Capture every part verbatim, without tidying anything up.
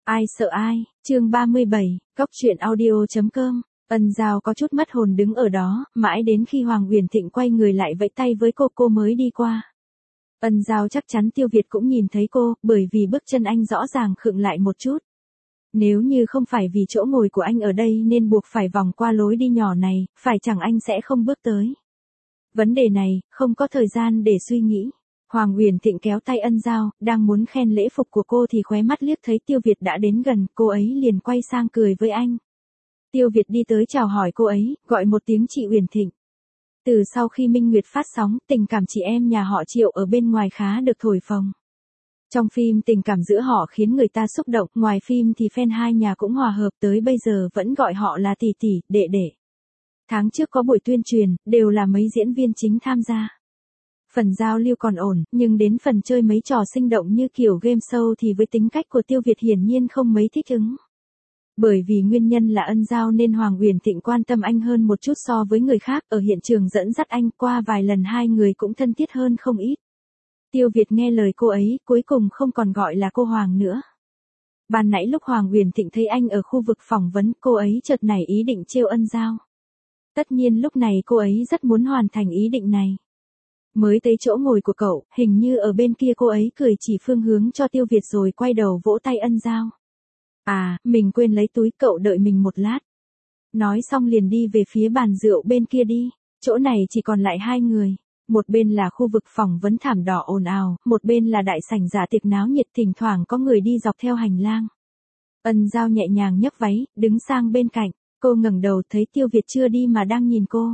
Ai sợ ai, chương ba mươi bảy, cóc truyện audio.com. Ân Giao có chút mất hồn đứng ở đó, mãi đến khi Hoàng Uyển Thịnh quay người lại vẫy tay với cô cô mới đi qua. Ân Giao chắc chắn Tiêu Việt cũng nhìn thấy cô, bởi vì bước chân anh rõ ràng khựng lại một chút. Nếu như không phải vì chỗ ngồi của anh ở đây nên buộc phải vòng qua lối đi nhỏ này, phải chẳng anh sẽ không bước tới. Vấn đề này, không có thời gian để suy nghĩ. Hoàng Uyển Thịnh kéo tay Ân Giao, đang muốn khen lễ phục của cô thì khóe mắt liếc thấy Tiêu Việt đã đến gần, cô ấy liền quay sang cười với anh. Tiêu Việt đi tới chào hỏi cô ấy, gọi một tiếng chị Uyển Thịnh. Từ sau khi Minh Nguyệt phát sóng, tình cảm chị em nhà họ Triệu ở bên ngoài khá được thổi phồng. Trong phim tình cảm giữa họ khiến người ta xúc động, ngoài phim thì fan hai nhà cũng hòa hợp, tới bây giờ vẫn gọi họ là tỷ tỷ, đệ đệ. Tháng trước có buổi tuyên truyền, đều là mấy diễn viên chính tham gia. Phần giao lưu còn ổn, nhưng đến phần chơi mấy trò sinh động như kiểu game show thì với tính cách của Tiêu Việt hiển nhiên không mấy thích ứng. Bởi vì nguyên nhân là Ân Giao nên Hoàng Uyển Thịnh quan tâm anh hơn một chút so với người khác, ở hiện trường dẫn dắt anh, qua vài lần hai người cũng thân thiết hơn không ít. Tiêu Việt nghe lời cô ấy, cuối cùng không còn gọi là cô Hoàng nữa. Ban nãy lúc Hoàng Uyển Thịnh thấy anh ở khu vực phỏng vấn, cô ấy chợt nảy ý định trêu Ân Giao. Tất nhiên lúc này cô ấy rất muốn hoàn thành ý định này. Mới tới chỗ ngồi của cậu, hình như ở bên kia cô ấy cười chỉ phương hướng cho Tiêu Việt rồi quay đầu vỗ tay Ân Giao. À, mình quên lấy túi, cậu đợi mình một lát. Nói xong liền đi về phía bàn rượu bên kia đi, chỗ này chỉ còn lại hai người. Một bên là khu vực phỏng vấn thảm đỏ ồn ào, một bên là đại sảnh dạ tiệc náo nhiệt, thỉnh thoảng có người đi dọc theo hành lang. Ân Giao nhẹ nhàng nhấc váy, đứng sang bên cạnh, cô ngẩng đầu thấy Tiêu Việt chưa đi mà đang nhìn cô.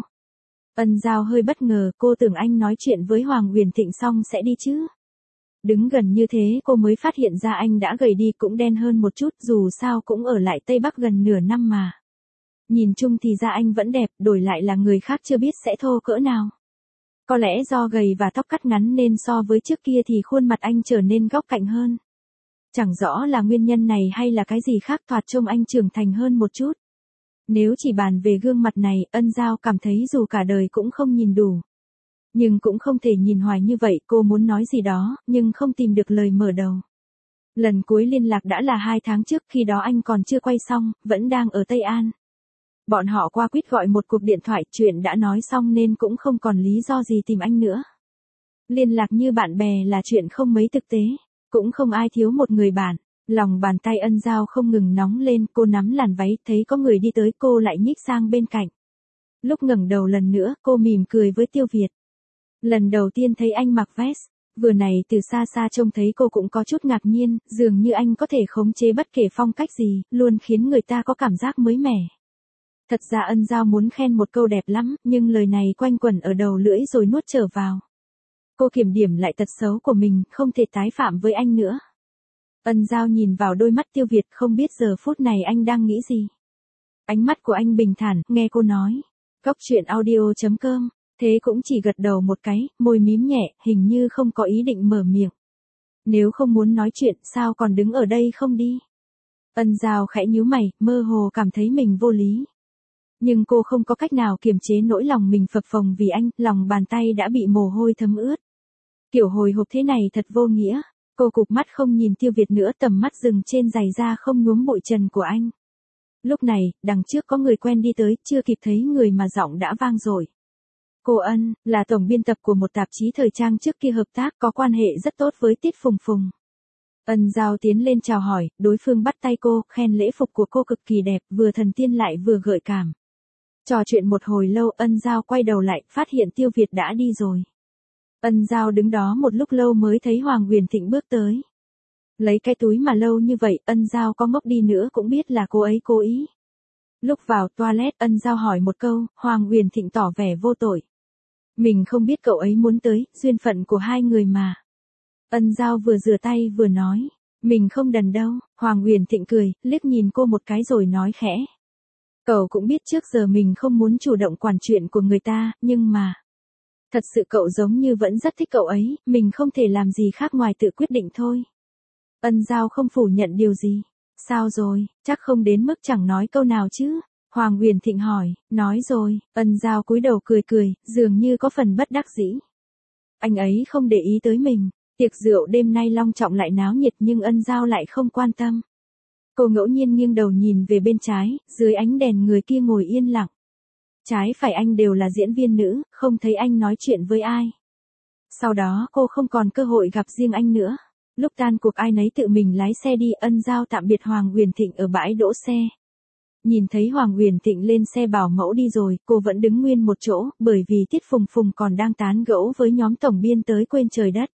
Ân Giao hơi bất ngờ, cô tưởng anh nói chuyện với Hoàng Uyển Thịnh xong sẽ đi chứ. Đứng gần như thế cô mới phát hiện ra anh đã gầy đi, cũng đen hơn một chút, dù sao cũng ở lại Tây Bắc gần nửa năm mà. Nhìn chung thì da anh vẫn đẹp, đổi lại là người khác chưa biết sẽ thô cỡ nào. Có lẽ do gầy và tóc cắt ngắn nên so với trước kia thì khuôn mặt anh trở nên góc cạnh hơn. Chẳng rõ là nguyên nhân này hay là cái gì khác, thoạt trông anh trưởng thành hơn một chút. Nếu chỉ bàn về gương mặt này, Ân Giao cảm thấy dù cả đời cũng không nhìn đủ. Nhưng cũng không thể nhìn hoài như vậy, cô muốn nói gì đó, nhưng không tìm được lời mở đầu. Lần cuối liên lạc đã là hai tháng trước, khi đó anh còn chưa quay xong, vẫn đang ở Tây An. Bọn họ qua quýt gọi một cuộc điện thoại, chuyện đã nói xong nên cũng không còn lý do gì tìm anh nữa. Liên lạc như bạn bè là chuyện không mấy thực tế, cũng không ai thiếu một người bạn. Lòng bàn tay Ân Giao không ngừng nóng lên, cô nắm làn váy, thấy có người đi tới cô lại nhích sang bên cạnh. Lúc ngẩng đầu lần nữa, cô mỉm cười với Tiêu Việt. Lần đầu tiên thấy anh mặc vest, vừa này từ xa xa trông thấy cô cũng có chút ngạc nhiên, dường như anh có thể khống chế bất kể phong cách gì, luôn khiến người ta có cảm giác mới mẻ. Thật ra Ân Giao muốn khen một câu đẹp lắm, nhưng lời này quanh quẩn ở đầu lưỡi rồi nuốt trở vào. Cô kiểm điểm lại tật xấu của mình, không thể tái phạm với anh nữa. Ân Giao nhìn vào đôi mắt Tiêu Việt, không biết giờ phút này anh đang nghĩ gì. Ánh mắt của anh bình thản, nghe cô nói. Cóc truyện audio.com, thế cũng chỉ gật đầu một cái, môi mím nhẹ, hình như không có ý định mở miệng. Nếu không muốn nói chuyện, sao còn đứng ở đây không đi? Ân Giao khẽ nhíu mày, mơ hồ cảm thấy mình vô lý. Nhưng cô không có cách nào kiềm chế nỗi lòng mình phập phồng vì anh, lòng bàn tay đã bị mồ hôi thấm ướt. Kiểu hồi hộp thế này thật vô nghĩa. Cô cụp mắt không nhìn Tiêu Việt nữa, tầm mắt dừng trên giày da không nhuốm bụi trần của anh. Lúc này, đằng trước có người quen đi tới, chưa kịp thấy người mà giọng đã vang rồi. Cô Ân, là tổng biên tập của một tạp chí thời trang trước kia hợp tác, có quan hệ rất tốt với Tiết Phùng Phùng. Ân Giao tiến lên chào hỏi, đối phương bắt tay cô, khen lễ phục của cô cực kỳ đẹp, vừa thần tiên lại vừa gợi cảm. Trò chuyện một hồi lâu, Ân Giao quay đầu lại, phát hiện Tiêu Việt đã đi rồi. Ân Giao đứng đó một lúc lâu mới thấy Hoàng Uyển Thịnh bước tới. Lấy cái túi mà lâu như vậy, Ân Giao có ngốc đi nữa cũng biết là cô ấy cố ý. Lúc vào toilet, Ân Giao hỏi một câu, Hoàng Uyển Thịnh tỏ vẻ vô tội. Mình không biết cậu ấy muốn tới, duyên phận của hai người mà. Ân Giao vừa rửa tay vừa nói, mình không đần đâu. Hoàng Uyển Thịnh cười, liếc nhìn cô một cái rồi nói khẽ. Cậu cũng biết trước giờ mình không muốn chủ động quản chuyện của người ta, nhưng mà... Thật sự cậu giống như vẫn rất thích cậu ấy, mình không thể làm gì khác ngoài tự quyết định thôi. Ân Giao không phủ nhận điều gì. Sao rồi, chắc không đến mức chẳng nói câu nào chứ? Hoàng Uyển Thịnh hỏi, nói rồi. Ân Giao cúi đầu cười cười, dường như có phần bất đắc dĩ. Anh ấy không để ý tới mình, tiệc rượu đêm nay long trọng lại náo nhiệt nhưng Ân Giao lại không quan tâm. Cô ngẫu nhiên nghiêng đầu nhìn về bên trái, dưới ánh đèn người kia ngồi yên lặng. Trái phải anh đều là diễn viên nữ, không thấy anh nói chuyện với ai. Sau đó cô không còn cơ hội gặp riêng anh nữa. Lúc tan cuộc ai nấy tự mình lái xe đi. Ân Giao tạm biệt Hoàng Huyền Thịnh ở bãi đỗ xe. Nhìn thấy Hoàng Huyền Thịnh lên xe bảo mẫu đi rồi, cô vẫn đứng nguyên một chỗ, bởi vì Tiết Phùng Phùng còn đang tán gẫu với nhóm tổng biên tới quên trời đất.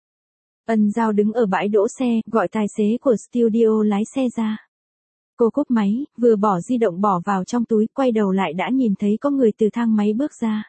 Ân Giao đứng ở bãi đỗ xe, gọi tài xế của studio lái xe ra. Cô cúp máy, vừa bỏ di động bỏ vào trong túi, quay đầu lại đã nhìn thấy có người từ thang máy bước ra.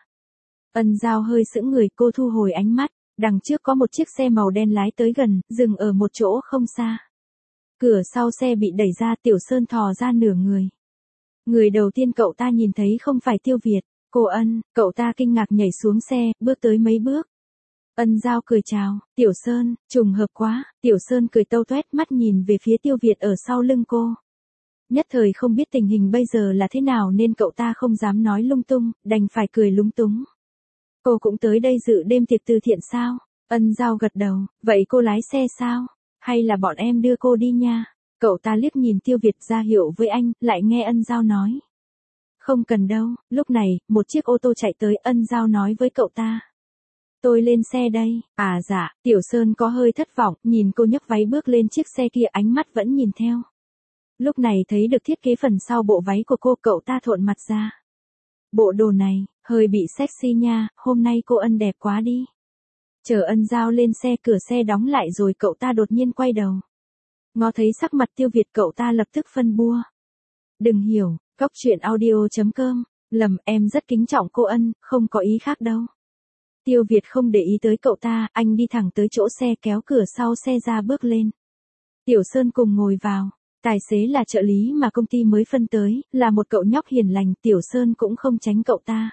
Ân Giao hơi sững người, cô thu hồi ánh mắt, đằng trước có một chiếc xe màu đen lái tới gần, dừng ở một chỗ không xa. Cửa sau xe bị đẩy ra, Tiểu Sơn thò ra nửa người. Người đầu tiên cậu ta nhìn thấy không phải Tiêu Việt, cô Ân, cậu ta kinh ngạc nhảy xuống xe, bước tới mấy bước. Ân Giao cười chào, Tiểu Sơn, trùng hợp quá. Tiểu Sơn cười tâu toét, mắt nhìn về phía Tiêu Việt ở sau lưng cô. Nhất thời không biết tình hình bây giờ là thế nào nên cậu ta không dám nói lung tung, đành phải cười lúng túng. Cô cũng tới đây dự đêm tiệc từ thiện sao? Ân Giao gật đầu, vậy cô lái xe sao? Hay là bọn em đưa cô đi nha? Cậu ta liếc nhìn Tiêu Việt ra hiệu với anh, lại nghe Ân Giao nói. Không cần đâu. Lúc này, một chiếc ô tô chạy tới. Ân Giao nói với cậu ta. Tôi lên xe đây. À dạ, Tiểu Sơn có hơi thất vọng, nhìn cô nhấc váy bước lên chiếc xe kia, ánh mắt vẫn nhìn theo. Lúc này thấy được thiết kế phần sau bộ váy của cô, cậu ta thộn mặt ra. Bộ đồ này, hơi bị sexy nha, hôm nay cô Ân đẹp quá đi. Chờ Ân Giao lên xe, cửa xe đóng lại rồi cậu ta đột nhiên quay đầu. Ngó thấy sắc mặt Tiêu Việt, cậu ta lập tức phân bua. Đừng hiểu, cóc truyện audio chấm com, lầm, em rất kính trọng cô Ân, không có ý khác đâu. Tiêu Việt không để ý tới cậu ta, anh đi thẳng tới chỗ xe, kéo cửa sau xe ra bước lên. Tiểu Sơn cùng ngồi vào. Tài xế là trợ lý mà công ty mới phân tới, là một cậu nhóc hiền lành, Tiểu Sơn cũng không tránh cậu ta.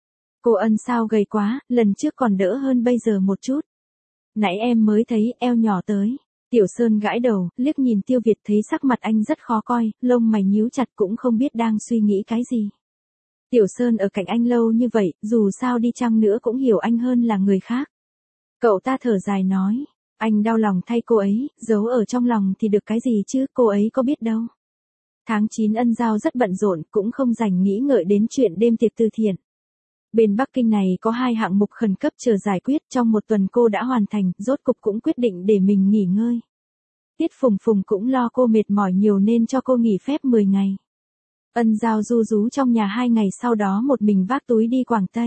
Cô Ân sao gầy quá, lần trước còn đỡ hơn bây giờ một chút. Nãy em mới thấy eo nhỏ tới. Tiểu Sơn gãi đầu, liếc nhìn Tiêu Việt, thấy sắc mặt anh rất khó coi, lông mày nhíu chặt, cũng không biết đang suy nghĩ cái gì. Tiểu Sơn ở cạnh anh lâu như vậy, dù sao đi chăng nữa cũng hiểu anh hơn là người khác. Cậu ta thở dài nói. Anh đau lòng thay cô ấy, giấu ở trong lòng thì được cái gì chứ, cô ấy có biết đâu. Tháng chín Ân Giao rất bận rộn, cũng không dành nghĩ ngợi đến chuyện đêm tiệc từ thiện. Bên Bắc Kinh này có hai hạng mục khẩn cấp chờ giải quyết, trong một tuần cô đã hoàn thành, rốt cục cũng quyết định để mình nghỉ ngơi. Tiết Phùng Phùng cũng lo cô mệt mỏi nhiều nên cho cô nghỉ phép mười ngày. Ân Giao ru rú trong nhà hai ngày, sau đó một mình vác túi đi Quảng Tây.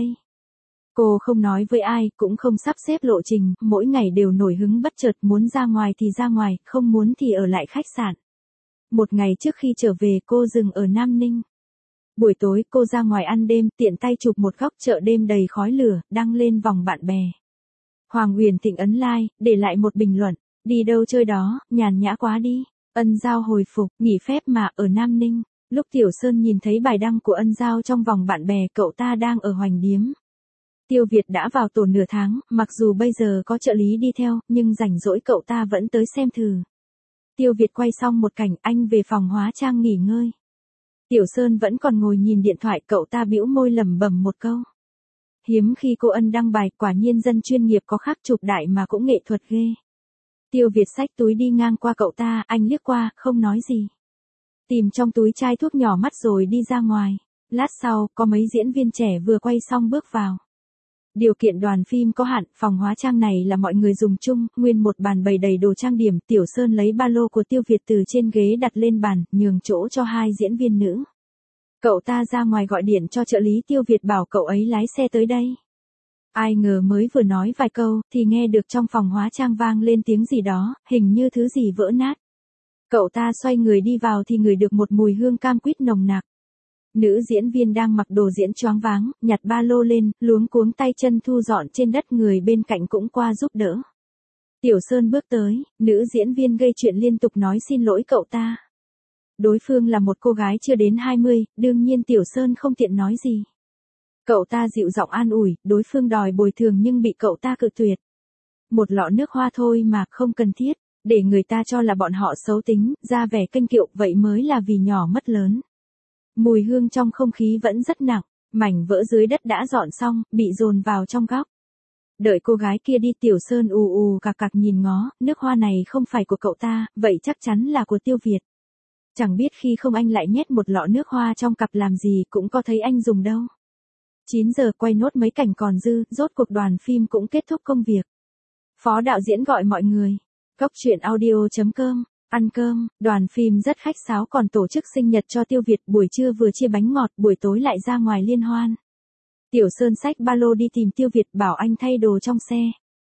Cô không nói với ai, cũng không sắp xếp lộ trình, mỗi ngày đều nổi hứng bất chợt, muốn ra ngoài thì ra ngoài, không muốn thì ở lại khách sạn. Một ngày trước khi trở về cô dừng ở Nam Ninh. Buổi tối cô ra ngoài ăn đêm, tiện tay chụp một góc chợ đêm đầy khói lửa, đăng lên vòng bạn bè. Hoàng Huyền Thịnh ấn like, để lại một bình luận, đi đâu chơi đó, nhàn nhã quá đi. Ân Giao hồi phục, nghỉ phép mà, ở Nam Ninh. Lúc Tiểu Sơn nhìn thấy bài đăng của Ân Giao trong vòng bạn bè, cậu ta đang ở Hoành Điếm. Tiêu Việt đã vào tổ nửa tháng, mặc dù bây giờ có trợ lý đi theo, nhưng rảnh rỗi cậu ta vẫn tới xem thử. Tiêu Việt quay xong một cảnh, anh về phòng hóa trang nghỉ ngơi. Tiểu Sơn vẫn còn ngồi nhìn điện thoại, cậu ta bĩu môi lẩm bẩm một câu. Hiếm khi cô Ân đăng bài, quả nhiên dân chuyên nghiệp có khác chụp đại mà cũng nghệ thuật ghê. Tiêu Việt xách túi đi ngang qua cậu ta, anh liếc qua, không nói gì. Tìm trong túi chai thuốc nhỏ mắt rồi đi ra ngoài. Lát sau, có mấy diễn viên trẻ vừa quay xong bước vào. Điều kiện đoàn phim có hạn, phòng hóa trang này là mọi người dùng chung, nguyên một bàn bày đầy đồ trang điểm. Tiểu Sơn lấy ba lô của Tiêu Việt từ trên ghế đặt lên bàn, nhường chỗ cho hai diễn viên nữ. Cậu ta ra ngoài gọi điện cho trợ lý Tiêu Việt bảo cậu ấy lái xe tới đây. Ai ngờ mới vừa nói vài câu, thì nghe được trong phòng hóa trang vang lên tiếng gì đó, hình như thứ gì vỡ nát. Cậu ta xoay người đi vào thì ngửi được một mùi hương cam quýt nồng nặc. Nữ diễn viên đang mặc đồ diễn choáng váng, nhặt ba lô lên, luống cuống tay chân thu dọn trên đất, người bên cạnh cũng qua giúp đỡ. Tiểu Sơn bước tới, nữ diễn viên gây chuyện liên tục nói xin lỗi cậu ta. Đối phương là một cô gái chưa đến hai mươi, đương nhiên Tiểu Sơn không tiện nói gì. Cậu ta dịu giọng an ủi, đối phương đòi bồi thường nhưng bị cậu ta cự tuyệt. Một lọ nước hoa thôi mà, không cần thiết, để người ta cho là bọn họ xấu tính, ra vẻ kênh kiệu, vậy mới là vì nhỏ mất lớn. Mùi hương trong không khí vẫn rất nặng, mảnh vỡ dưới đất đã dọn xong, bị dồn vào trong góc. Đợi cô gái kia đi, Tiểu Sơn ù ù cạc cạc nhìn ngó, nước hoa này không phải của cậu ta, vậy chắc chắn là của Tiêu Việt. Chẳng biết khi không anh lại nhét một lọ nước hoa trong cặp làm gì cũng có thấy anh dùng đâu. chín giờ quay nốt mấy cảnh còn dư, rốt cuộc đoàn phim cũng kết thúc công việc. Phó đạo diễn gọi mọi người. Cốc truyện audio.com, ăn cơm, đoàn phim rất khách sáo còn tổ chức sinh nhật cho Tiêu Việt, buổi trưa vừa chia bánh ngọt, buổi tối lại ra ngoài liên hoan. Tiểu Sơn xách ba lô đi tìm Tiêu Việt bảo anh thay đồ trong xe.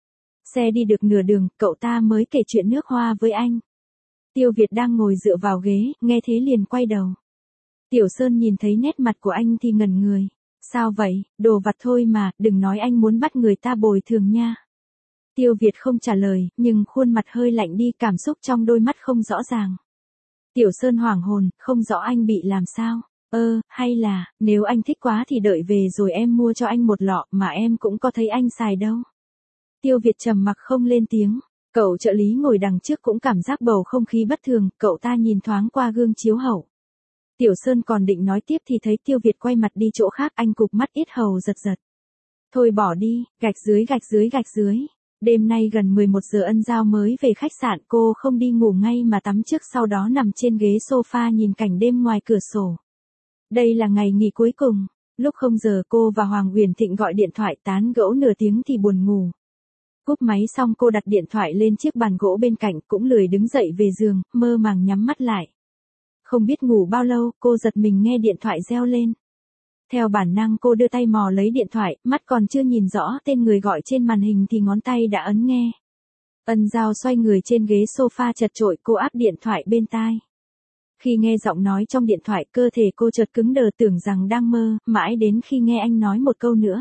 Xe đi được nửa đường, cậu ta mới kể chuyện nước hoa với anh. Tiêu Việt đang ngồi dựa vào ghế, nghe thế liền quay đầu. Tiểu Sơn nhìn thấy nét mặt của anh thì ngẩn người. Sao vậy, đồ vặt thôi mà, đừng nói anh muốn bắt người ta bồi thường nha. Tiêu Việt không trả lời, nhưng khuôn mặt hơi lạnh đi, cảm xúc trong đôi mắt không rõ ràng. Tiểu Sơn hoảng hồn, không rõ anh bị làm sao. Ơ, hay là, nếu anh thích quá thì đợi về rồi em mua cho anh một lọ, mà em cũng có thấy anh xài đâu. Tiêu Việt trầm mặc không lên tiếng. Cậu trợ lý ngồi đằng trước cũng cảm giác bầu không khí bất thường, cậu ta nhìn thoáng qua gương chiếu hậu. Tiểu Sơn còn định nói tiếp thì thấy Tiêu Việt quay mặt đi chỗ khác, anh cụp mắt yết hầu giật giật. Thôi bỏ đi, gạch dưới gạch dưới gạch dưới. Đêm nay gần mười một giờ Ân Giao mới về khách sạn, cô không đi ngủ ngay mà tắm trước, sau đó nằm trên ghế sofa nhìn cảnh đêm ngoài cửa sổ. Đây là ngày nghỉ cuối cùng. Lúc không giờ cô và Hoàng Uyển Thịnh gọi điện thoại tán gẫu nửa tiếng thì buồn ngủ. Cúp máy xong cô đặt điện thoại lên chiếc bàn gỗ bên cạnh, cũng lười đứng dậy về giường, mơ màng nhắm mắt lại. Không biết ngủ bao lâu, cô giật mình nghe điện thoại reo lên. Theo bản năng cô đưa tay mò lấy điện thoại, mắt còn chưa nhìn rõ tên người gọi trên màn hình thì ngón tay đã ấn nghe. Ân Giao xoay người trên ghế sofa chật chội, cô áp điện thoại bên tai. Khi nghe giọng nói trong điện thoại, cơ thể cô chợt cứng đờ, tưởng rằng đang mơ, mãi đến khi nghe anh nói một câu nữa.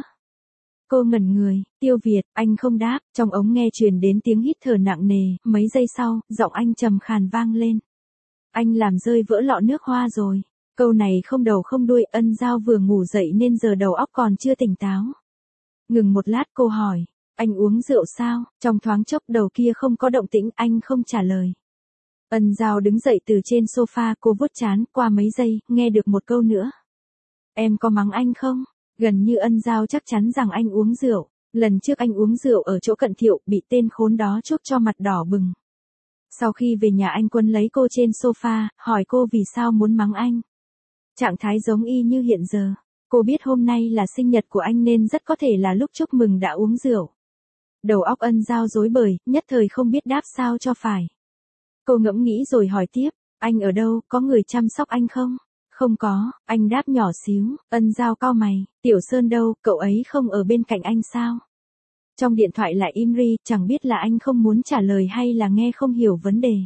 Cô ngẩn người. Tiêu Việt, anh không đáp, trong ống nghe truyền đến tiếng hít thở nặng nề, mấy giây sau, giọng anh trầm khàn vang lên. Anh làm rơi vỡ lọ nước hoa rồi. Câu này không đầu không đuôi, Ân Giao vừa ngủ dậy nên giờ đầu óc còn chưa tỉnh táo. Ngừng một lát cô hỏi, anh uống rượu sao? Trong thoáng chốc đầu kia không có động tĩnh, anh không trả lời. Ân Giao đứng dậy từ trên sofa, cô vuốt trán, qua mấy giây, nghe được một câu nữa. Em có mắng anh không? Gần như Ân Giao chắc chắn rằng anh uống rượu. Lần trước anh uống rượu ở chỗ Cận Thiệu, bị tên khốn đó chuốc cho mặt đỏ bừng. Sau khi về nhà anh Quân lấy cô trên sofa, hỏi cô vì sao muốn mắng anh. Trạng thái giống y như hiện giờ. Cô biết hôm nay là sinh nhật của anh nên rất có thể là lúc chúc mừng đã uống rượu. Đầu óc Ân Giao rối bời, nhất thời không biết đáp sao cho phải. Cô ngẫm nghĩ rồi hỏi tiếp, anh ở đâu, có người chăm sóc anh không? Không có, anh đáp nhỏ xíu. Ân Giao cau mày, Tiểu Sơn đâu, cậu ấy không ở bên cạnh anh sao? Trong điện thoại lại im ri, chẳng biết là anh không muốn trả lời hay là nghe không hiểu vấn đề.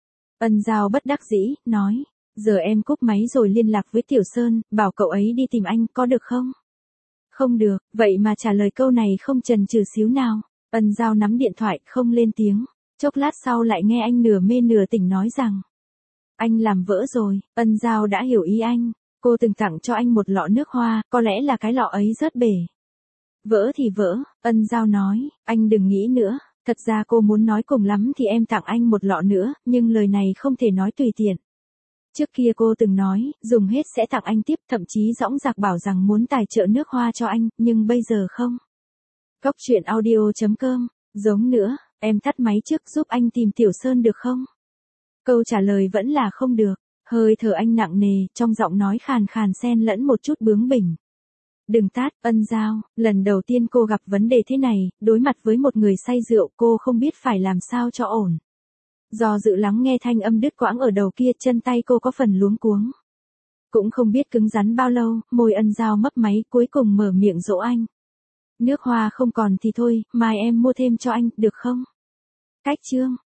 Ân Giao bất đắc dĩ, nói, giờ em cúp máy rồi liên lạc với Tiểu Sơn, bảo cậu ấy đi tìm anh, có được không? Không được, vậy mà trả lời câu này không chần chừ xíu nào. Ân Giao nắm điện thoại, không lên tiếng. Chốc lát sau lại nghe anh nửa mê nửa tỉnh nói rằng, anh làm vỡ rồi. Ân Giao đã hiểu ý anh. Cô từng tặng cho anh một lọ nước hoa, có lẽ là cái lọ ấy rớt bể. Vỡ thì vỡ, Ân Giao nói, anh đừng nghĩ nữa. Thật ra cô muốn nói cùng lắm thì em tặng anh một lọ nữa, nhưng lời này không thể nói tùy tiện. Trước kia cô từng nói, dùng hết sẽ tặng anh tiếp, thậm chí dõng dạc bảo rằng muốn tài trợ nước hoa cho anh, nhưng bây giờ không. Cốc truyện audio.com, giống nữa, em tắt máy trước giúp anh tìm Tiểu Sơn được không? Câu trả lời vẫn là không được, hơi thở anh nặng nề, trong giọng nói khàn khàn xen lẫn một chút bướng bỉnh. Đừng tát, Ân Giao, lần đầu tiên cô gặp vấn đề thế này, đối mặt với một người say rượu, cô không biết phải làm sao cho ổn. Do dự lắng nghe thanh âm đứt quãng ở đầu kia, chân tay cô có phần luống cuống. Cũng không biết cứng rắn bao lâu, môi Ân Giao mấp máy, cuối cùng mở miệng dỗ anh. Nước hoa không còn thì thôi, mai em mua thêm cho anh, được không? Cách chương.